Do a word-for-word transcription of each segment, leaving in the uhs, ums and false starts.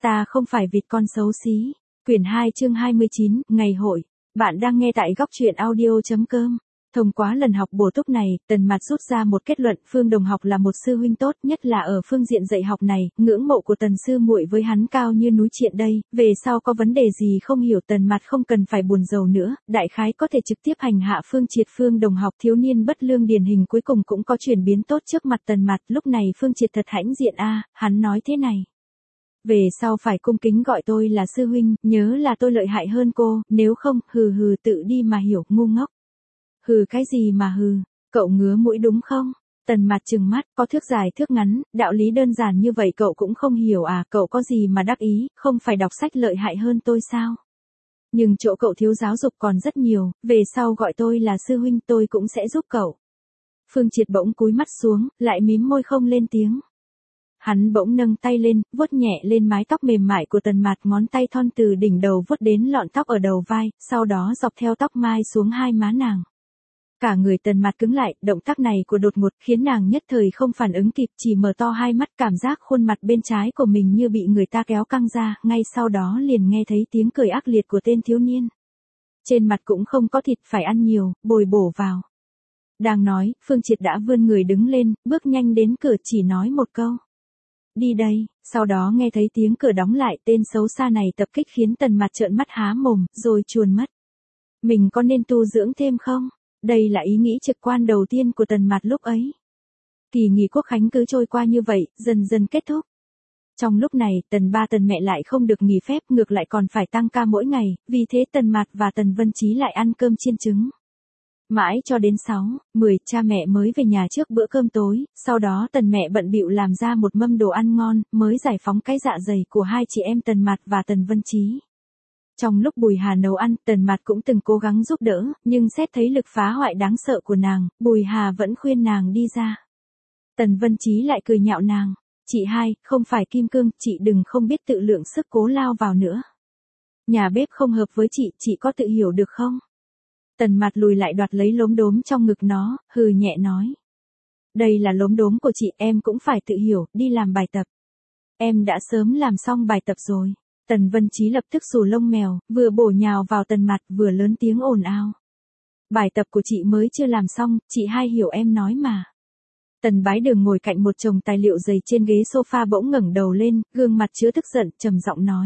Ta không phải vịt con xấu xí. Quyển hai chương hai mươi chín, ngày hội. Bạn đang nghe tại góc truyện audio.com. Thông qua lần học bổ túc này, Tần Mạt rút ra một kết luận, Phương Đồng học là một sư huynh tốt, nhất là ở phương diện dạy học này, ngưỡng mộ của Tần sư muội với hắn cao như núi triện đây, về sau có vấn đề gì không hiểu Tần Mạt không cần phải buồn rầu nữa, đại khái có thể trực tiếp hành hạ Phương Triệt. Phương Đồng học thiếu niên bất lương điển hình cuối cùng cũng có chuyển biến tốt trước mặt Tần Mạt, lúc này Phương Triệt thật hãnh diện a, hắn nói thế này. Về sau phải cung kính gọi tôi là sư huynh, nhớ là tôi lợi hại hơn cô, nếu không, hừ hừ tự đi mà hiểu, ngu ngốc. Hừ cái gì mà hừ, cậu ngứa mũi đúng không? Tần Mạt trừng mắt, có thước dài thước ngắn, đạo lý đơn giản như vậy cậu cũng không hiểu à, cậu có gì mà đắc ý, không phải đọc sách lợi hại hơn tôi sao? Nhưng chỗ cậu thiếu giáo dục còn rất nhiều, về sau gọi tôi là sư huynh tôi cũng sẽ giúp cậu. Phương Triệt bỗng cúi mắt xuống, lại mím môi không lên tiếng. Hắn bỗng nâng tay lên, vuốt nhẹ lên mái tóc mềm mại của Tần Mạt, ngón tay thon từ đỉnh đầu vuốt đến lọn tóc ở đầu vai, sau đó dọc theo tóc mai xuống hai má nàng. Cả người Tần Mạt cứng lại, động tác này của đột ngột khiến nàng nhất thời không phản ứng kịp, chỉ mở to hai mắt, cảm giác khuôn mặt bên trái của mình như bị người ta kéo căng ra, ngay sau đó liền nghe thấy tiếng cười ác liệt của tên thiếu niên. Trên mặt cũng không có thịt, phải ăn nhiều, bồi bổ vào. Đang nói, Phương Triệt đã vươn người đứng lên, bước nhanh đến cửa chỉ nói một câu. Đi đây, sau đó nghe thấy tiếng cửa đóng lại, tên xấu xa này tập kích khiến Tần Mạt trợn mắt há mồm, rồi chuồn mất. Mình có nên tu dưỡng thêm không? Đây là ý nghĩ trực quan đầu tiên của Tần Mạt lúc ấy. Kỳ nghỉ quốc khánh cứ trôi qua như vậy, dần dần kết thúc. Trong lúc này, Tần ba Tần mẹ lại không được nghỉ phép, ngược lại còn phải tăng ca mỗi ngày, vì thế Tần Mạt và Tần Vân Chí lại ăn cơm chiên trứng. Mãi cho đến sáu, mười, cha mẹ mới về nhà trước bữa cơm tối, sau đó Tần mẹ bận bịu làm ra một mâm đồ ăn ngon, mới giải phóng cái dạ dày của hai chị em Tần Mạt và Tần Vân Chí. Trong lúc Bùi Hà nấu ăn, Tần Mạt cũng từng cố gắng giúp đỡ, nhưng xét thấy lực phá hoại đáng sợ của nàng, Bùi Hà vẫn khuyên nàng đi ra. Tần Vân Chí lại cười nhạo nàng, chị hai, không phải kim cương, chị đừng không biết tự lượng sức cố lao vào nữa. Nhà bếp không hợp với chị, chị có tự hiểu được không? Tần Mạt lùi lại đoạt lấy lốm đốm trong ngực nó, hừ nhẹ nói. Đây là lốm đốm của chị, em cũng phải tự hiểu, đi làm bài tập. Em đã sớm làm xong bài tập rồi. Tần Vân Chí lập tức xù lông mèo, vừa bổ nhào vào Tần Mạt, vừa lớn tiếng ồn ào. Bài tập của chị mới chưa làm xong, chị hai hiểu em nói mà. Tần Bái Đường ngồi cạnh một chồng tài liệu dày trên ghế sofa bỗng ngẩng đầu lên, gương mặt chứa tức giận, trầm giọng nói.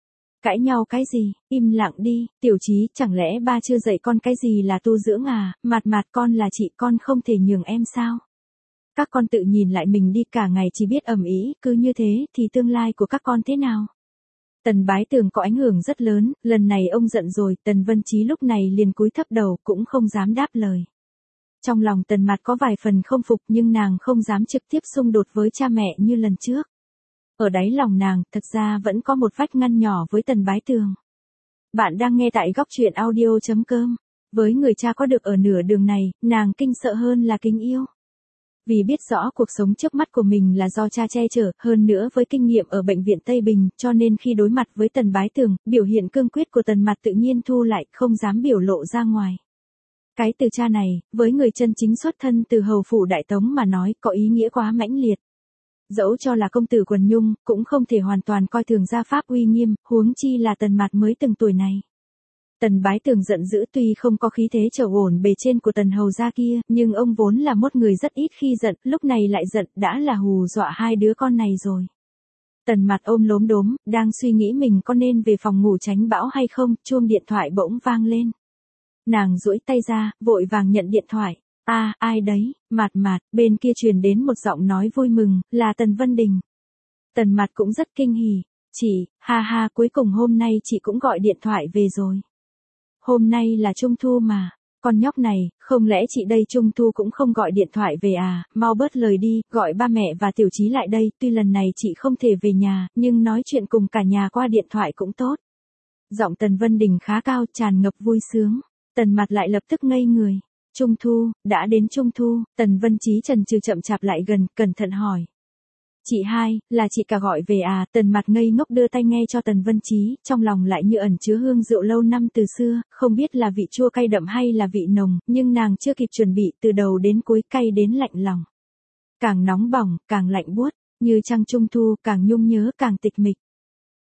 Cãi nhau cái gì, im lặng đi, Tiểu Chí, chẳng lẽ ba chưa dạy con cái gì là tu dưỡng à, Mạt Mạt con là chị, con không thể nhường em sao? Các con tự nhìn lại mình đi, cả ngày chỉ biết ầm ĩ, cứ như thế thì tương lai của các con thế nào? Tần Bái Tường có ảnh hưởng rất lớn, lần này ông giận rồi, Tần Vân Chí lúc này liền cúi thấp đầu, cũng không dám đáp lời. Trong lòng Tần Mạt có vài phần không phục, nhưng nàng không dám trực tiếp xung đột với cha mẹ như lần trước. Ở đáy lòng nàng, thật ra vẫn có một vách ngăn nhỏ với Tần Bái Tường. Bạn đang nghe tại góc truyện audio.com. Với người cha có được ở nửa đường này, nàng kinh sợ hơn là kính yêu. Vì biết rõ cuộc sống trước mắt của mình là do cha che chở, hơn nữa với kinh nghiệm ở bệnh viện Tây Bình, cho nên khi đối mặt với Tần Bái Tường, biểu hiện cương quyết của Tần Mạt tự nhiên thu lại, không dám biểu lộ ra ngoài. Cái từ cha này, với người chân chính xuất thân từ hầu phủ Đại Tống mà nói, có ý nghĩa quá mãnh liệt. Dẫu cho là công tử quần nhung, cũng không thể hoàn toàn coi thường gia pháp uy nghiêm, huống chi là Tần Mạt mới từng tuổi này. Tần Bái Tường giận dữ, tuy không có khí thế trở ổn bề trên của Tần hầu gia kia, nhưng ông vốn là một người rất ít khi giận, lúc này lại giận, đã là hù dọa hai đứa con này rồi. Tần Mạt ôm lốm đốm, đang suy nghĩ mình có nên về phòng ngủ tránh bão hay không, chuông điện thoại bỗng vang lên. Nàng duỗi tay ra, vội vàng nhận điện thoại. A, à, ai đấy? Mạt Mạt, bên kia truyền đến một giọng nói vui mừng, là Tần Vân Đình. Tần Mạt cũng rất kinh hỉ. Chị, ha ha, cuối cùng hôm nay chị cũng gọi điện thoại về rồi. Hôm nay là Trung Thu mà. Con nhóc này, không lẽ chị đây Trung Thu cũng không gọi điện thoại về à, mau bớt lời đi, gọi ba mẹ và Tiểu Chí lại đây, tuy lần này chị không thể về nhà, nhưng nói chuyện cùng cả nhà qua điện thoại cũng tốt. Giọng Tần Vân Đình khá cao, tràn ngập vui sướng. Tần Mạt lại lập tức ngây người. Trung Thu, đã đến Trung Thu, Tần Vân Chí chần chừ chậm chạp lại gần, cẩn thận hỏi. Chị hai, là chị cả gọi về à, Tần Mạt ngây ngốc đưa tay nghe cho Tần Vân Chí, trong lòng lại như ẩn chứa hương rượu lâu năm từ xưa, không biết là vị chua cay đậm hay là vị nồng, nhưng nàng chưa kịp chuẩn bị, từ đầu đến cuối cay đến lạnh lòng. Càng nóng bỏng, càng lạnh buốt, như trăng Trung Thu, càng nhung nhớ càng tịch mịch.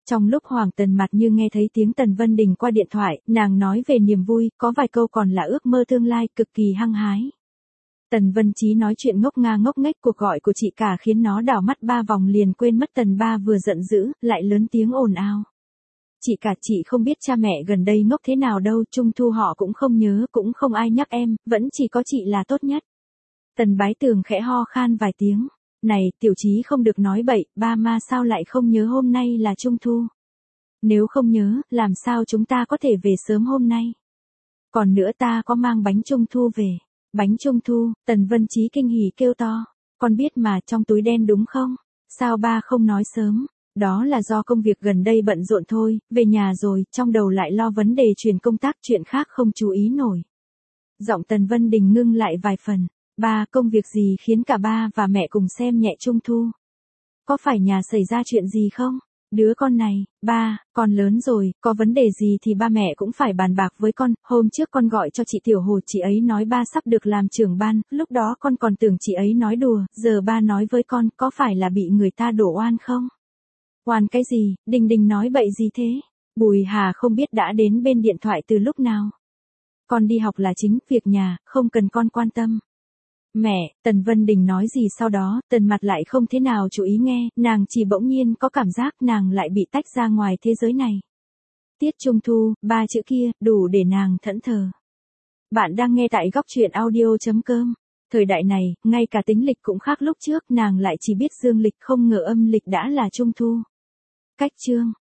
Trong lúc Hoàng Tần mặt như nghe thấy tiếng Tần Vân Đình qua điện thoại, nàng nói về niềm vui, có vài câu còn là ước mơ tương lai, cực kỳ hăng hái. Tần Vân Chí nói chuyện ngốc nga ngốc nghếch, cuộc gọi của chị cả khiến nó đảo mắt ba vòng liền quên mất Tần ba vừa giận dữ, lại lớn tiếng ồn ào. Chị cả, chị không biết cha mẹ gần đây ngốc thế nào đâu, Trung thu họ cũng không nhớ, cũng không ai nhắc em, vẫn chỉ có chị là tốt nhất. Tần Bái Tường khẽ ho khan vài tiếng. Này, Tiểu Chí không được nói bậy, ba ma sao lại không nhớ hôm nay là Trung thu? Nếu không nhớ, làm sao chúng ta có thể về sớm hôm nay? Còn nữa, ta có mang bánh Trung thu về. Bánh Trung thu, Tần Vân Chí kinh hỉ kêu to. Con biết mà, trong túi đen đúng không? Sao ba không nói sớm? Đó là do công việc gần đây bận rộn thôi, về nhà rồi, trong đầu lại lo vấn đề chuyển công tác, chuyện khác không chú ý nổi. Giọng Tần Vân Đình ngưng lại vài phần. Ba, công việc gì khiến cả ba và mẹ cùng xem nhẹ Trung thu? Có phải nhà xảy ra chuyện gì không? Đứa con này, ba, con lớn rồi, có vấn đề gì thì ba mẹ cũng phải bàn bạc với con. Hôm trước con gọi cho chị Tiểu Hồ, chị ấy nói ba sắp được làm trưởng ban, lúc đó con còn tưởng chị ấy nói đùa, giờ ba nói với con, có phải là bị người ta đổ oan không? Oan cái gì, Đình Đình nói bậy gì thế? Bùi Hà không biết đã đến bên điện thoại từ lúc nào. Con đi học là chính, việc nhà, không cần con quan tâm. Mẹ, Tần Vân Đình nói gì sau đó, Tần mặt lại không thế nào chú ý nghe, nàng chỉ bỗng nhiên có cảm giác nàng lại bị tách ra ngoài thế giới này. Tiết Trung thu, ba chữ kia, đủ để nàng thẫn thờ. Bạn đang nghe tại góc truyện audio.com. Thời đại này, ngay cả tính lịch cũng khác lúc trước, nàng lại chỉ biết dương lịch, không ngờ âm lịch đã là Trung thu. Cách chương.